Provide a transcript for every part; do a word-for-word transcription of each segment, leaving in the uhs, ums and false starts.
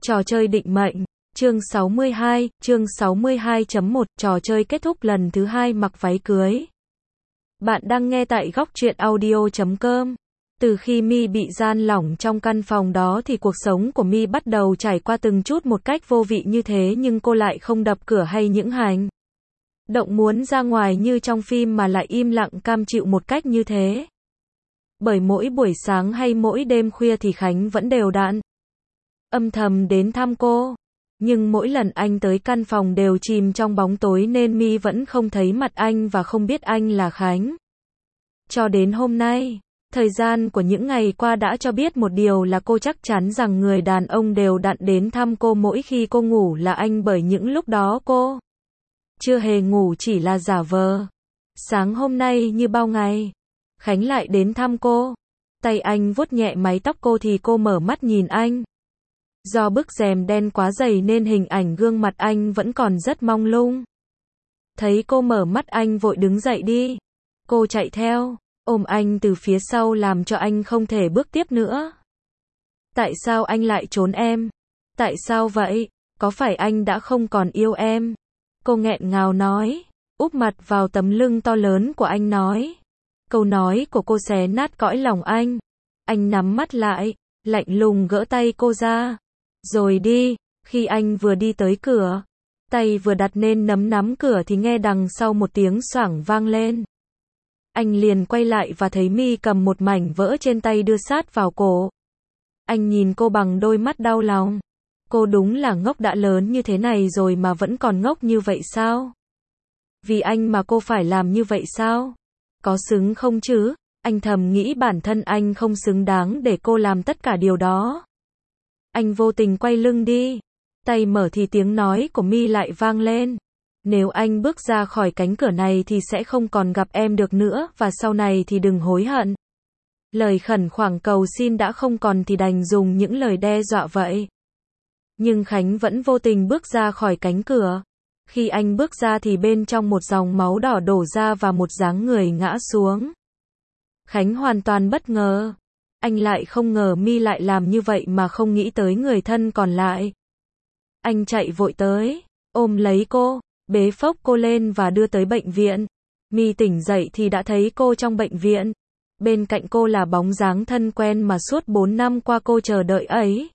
Trò chơi định mệnh, chương sáu mươi hai, chương sáu mươi hai chấm một, trò chơi kết thúc lần thứ hai mặc váy cưới. Bạn đang nghe tại góc truyện audio chấm com. Từ khi My bị gian lỏng trong căn phòng đó thì cuộc sống của My bắt đầu trải qua từng chút một cách vô vị như thế, nhưng cô lại không đập cửa hay những hành động muốn ra ngoài như trong phim, mà lại im lặng cam chịu một cách như thế. Bởi mỗi buổi sáng hay mỗi đêm khuya thì Khánh vẫn đều đặn âm thầm đến thăm cô. Nhưng mỗi lần anh tới căn phòng đều chìm trong bóng tối nên My vẫn không thấy mặt anh và không biết anh là Khánh. Cho đến hôm nay, thời gian của những ngày qua đã cho biết một điều là cô chắc chắn rằng người đàn ông đều đặn đến thăm cô mỗi khi cô ngủ là anh, bởi những lúc đó cô chưa hề ngủ, chỉ là giả vờ. Sáng hôm nay như bao ngày, Khánh lại đến thăm cô. Tay anh vuốt nhẹ mái tóc cô thì cô mở mắt nhìn anh. Do bức rèm đen quá dày nên hình ảnh gương mặt anh vẫn còn rất mông lung. Thấy cô mở mắt anh vội đứng dậy đi. Cô chạy theo, ôm anh từ phía sau làm cho anh không thể bước tiếp nữa. Tại sao anh lại trốn em? Tại sao vậy? Có phải anh đã không còn yêu em? Cô nghẹn ngào nói, úp mặt vào tấm lưng to lớn của anh nói. Câu nói của cô xé nát cõi lòng anh. Anh nắm mắt lại, lạnh lùng gỡ tay cô ra. Rồi đi. Khi anh vừa đi tới cửa, tay vừa đặt lên nắm nắm cửa thì nghe đằng sau một tiếng xoảng vang lên. Anh liền quay lại và thấy My cầm một mảnh vỡ trên tay đưa sát vào cổ. Anh nhìn cô bằng đôi mắt đau lòng. Cô đúng là ngốc, đã lớn như thế này rồi mà vẫn còn ngốc như vậy sao? Vì anh mà cô phải làm như vậy sao? Có xứng không chứ? Anh thầm nghĩ bản thân anh không xứng đáng để cô làm tất cả điều đó. Anh vô tình quay lưng đi. Tay mở thì tiếng nói của My lại vang lên. Nếu anh bước ra khỏi cánh cửa này thì sẽ không còn gặp em được nữa, và sau này thì đừng hối hận. Lời khẩn khoản cầu xin đã không còn thì đành dùng những lời đe dọa vậy. Nhưng Khánh vẫn vô tình bước ra khỏi cánh cửa. Khi anh bước ra thì bên trong một dòng máu đỏ đổ ra và một dáng người ngã xuống. Khánh hoàn toàn bất ngờ. Anh lại không ngờ My lại làm như vậy mà không nghĩ tới người thân còn lại. Anh chạy vội tới, ôm lấy cô, bế phốc cô lên và đưa tới bệnh viện. My tỉnh dậy thì đã thấy cô trong bệnh viện. Bên cạnh cô là bóng dáng thân quen mà suốt bốn năm qua cô chờ đợi ấy.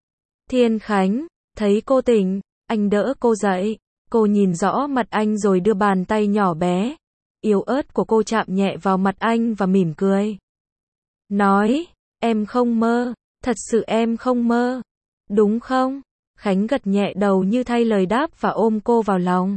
Thiên Khánh. Thấy cô tỉnh, anh đỡ cô dậy. Cô nhìn rõ mặt anh rồi đưa bàn tay nhỏ bé, yếu ớt của cô chạm nhẹ vào mặt anh và mỉm cười. Nói, em không mơ, thật sự em không mơ, đúng không? Khánh gật nhẹ đầu như thay lời đáp và ôm cô vào lòng.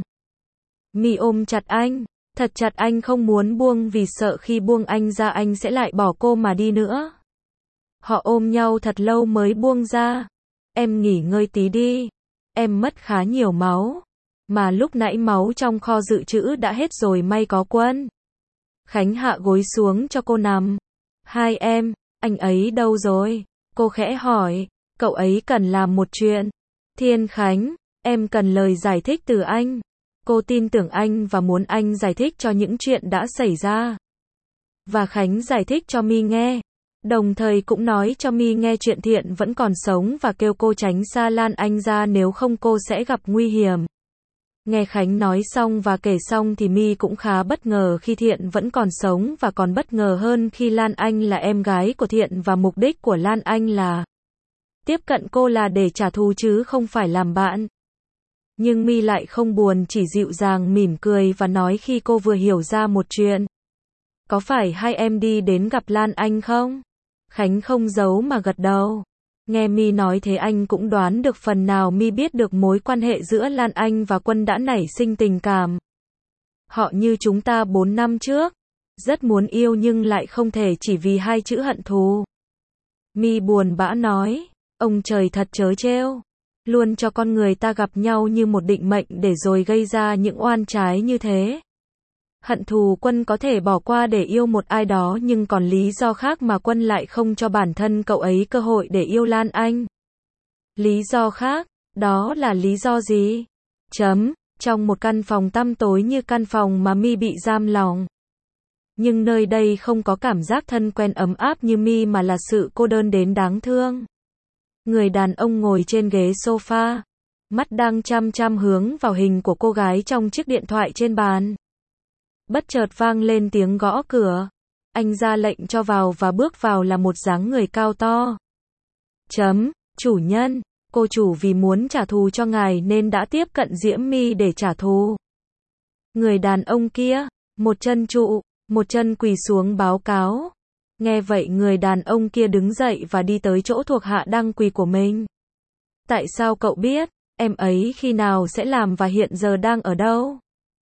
My ôm chặt anh, thật chặt, anh không muốn buông vì sợ khi buông anh ra anh sẽ lại bỏ cô mà đi nữa. Họ ôm nhau thật lâu mới buông ra. Em nghỉ ngơi tí đi, em mất khá nhiều máu. Mà lúc nãy máu trong kho dự trữ đã hết rồi, may có Quân. Khánh hạ gối xuống cho cô nằm. Hai em, anh ấy đâu rồi? Cô khẽ hỏi. Cậu ấy cần làm một chuyện. Thiên Khánh, em cần lời giải thích từ anh. Cô tin tưởng anh và muốn anh giải thích cho những chuyện đã xảy ra. Và Khánh giải thích cho My nghe. Đồng thời cũng nói cho My nghe chuyện Thiện vẫn còn sống và kêu cô tránh xa Lan Anh ra, nếu không cô sẽ gặp nguy hiểm. Nghe Khánh nói xong và kể xong thì My cũng khá bất ngờ khi Thiện vẫn còn sống, và còn bất ngờ hơn khi Lan Anh là em gái của Thiện và mục đích của Lan Anh là tiếp cận cô là để trả thù chứ không phải làm bạn. Nhưng My lại không buồn, chỉ dịu dàng mỉm cười và nói khi cô vừa hiểu ra một chuyện. Có phải hai em đi đến gặp Lan Anh không? Khánh không giấu mà gật đầu. Nghe My nói thế anh cũng đoán được phần nào My biết được mối quan hệ giữa Lan Anh và Quân đã nảy sinh tình cảm. Họ như chúng ta bốn năm trước. Rất muốn yêu nhưng lại không thể chỉ vì hai chữ hận thù. My buồn bã nói. Ông trời thật trớ trêu. Luôn cho con người ta gặp nhau như một định mệnh để rồi gây ra những oan trái như thế. Hận thù Quân có thể bỏ qua để yêu một ai đó, nhưng còn lý do khác mà Quân lại không cho bản thân cậu ấy cơ hội để yêu Lan Anh. Lý do khác, đó là lý do gì? Chấm, trong một căn phòng tăm tối như căn phòng mà My bị giam lòng. Nhưng nơi đây không có cảm giác thân quen ấm áp như My mà là sự cô đơn đến đáng thương. Người đàn ông ngồi trên ghế sofa, mắt đang chăm chăm hướng vào hình của cô gái trong chiếc điện thoại trên bàn. Bất chợt vang lên tiếng gõ cửa. Anh ra lệnh cho vào và bước vào là một dáng người cao to. Chấm, chủ nhân, cô chủ vì muốn trả thù cho ngài nên đã tiếp cận Diễm My để trả thù. Người đàn ông kia, một chân trụ, một chân quỳ xuống báo cáo. Nghe vậy người đàn ông kia đứng dậy và đi tới chỗ thuộc hạ đang quỳ của mình. Tại sao cậu biết, em ấy khi nào sẽ làm và hiện giờ đang ở đâu?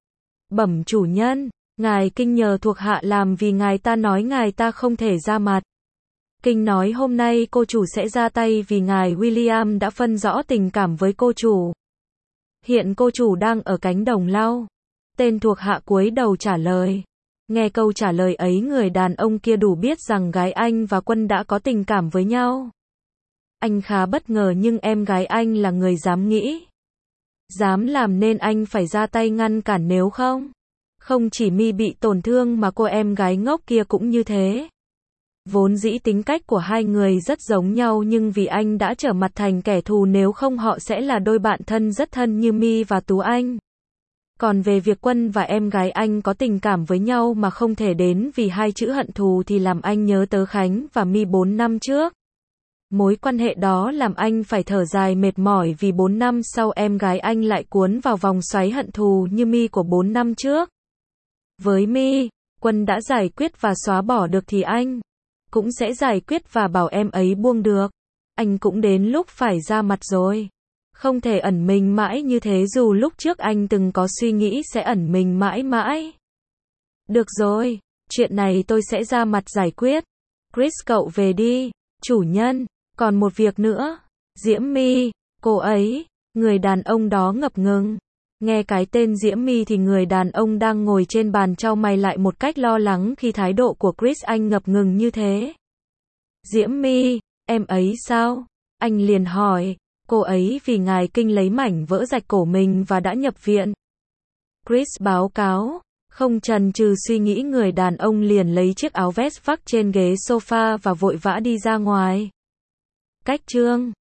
Bẩm chủ nhân, ngài Kinh nhờ thuộc hạ làm vì ngài ta nói ngài ta không thể ra mặt. Kinh nói hôm nay cô chủ sẽ ra tay vì ngài William đã phân rõ tình cảm với cô chủ. Hiện cô chủ đang ở cánh đồng lau. Tên thuộc hạ cúi đầu trả lời. Nghe câu trả lời ấy người đàn ông kia đủ biết rằng gái anh và Quân đã có tình cảm với nhau. Anh khá bất ngờ nhưng em gái anh là người dám nghĩ. Dám làm nên anh phải ra tay ngăn cản nếu không. Không chỉ My bị tổn thương mà cô em gái ngốc kia cũng như thế. Vốn dĩ tính cách của hai người rất giống nhau nhưng vì anh đã trở mặt thành kẻ thù nếu không họ sẽ là đôi bạn thân rất thân như My và Tú Anh. Còn về việc Quân và em gái anh có tình cảm với nhau mà không thể đến vì hai chữ hận thù thì làm anh nhớ tới Khánh và My bốn năm trước. Mối quan hệ đó làm anh phải thở dài mệt mỏi vì bốn năm sau em gái anh lại cuốn vào vòng xoáy hận thù như My của bốn năm trước. Với My, Quân đã giải quyết và xóa bỏ được thì anh cũng sẽ giải quyết và bảo em ấy buông được. Anh cũng đến lúc phải ra mặt rồi. Không thể ẩn mình mãi như thế dù lúc trước anh từng có suy nghĩ sẽ ẩn mình mãi mãi. Được rồi, chuyện này tôi sẽ ra mặt giải quyết. Chris cậu về đi, chủ nhân, còn một việc nữa. Diễm My, cô ấy, người đàn ông đó ngập ngừng. Nghe cái tên Diễm My thì người đàn ông đang ngồi trên bàn chau mày lại một cách lo lắng khi thái độ của Chris anh ngập ngừng như thế. Diễm My, em ấy sao? Anh liền hỏi. Cô ấy vì ngài Kinh lấy mảnh vỡ rạch cổ mình và đã nhập viện. Chris báo cáo. Không chần chừ suy nghĩ người đàn ông liền lấy chiếc áo vest vác trên ghế sofa và vội vã đi ra ngoài. Cách chương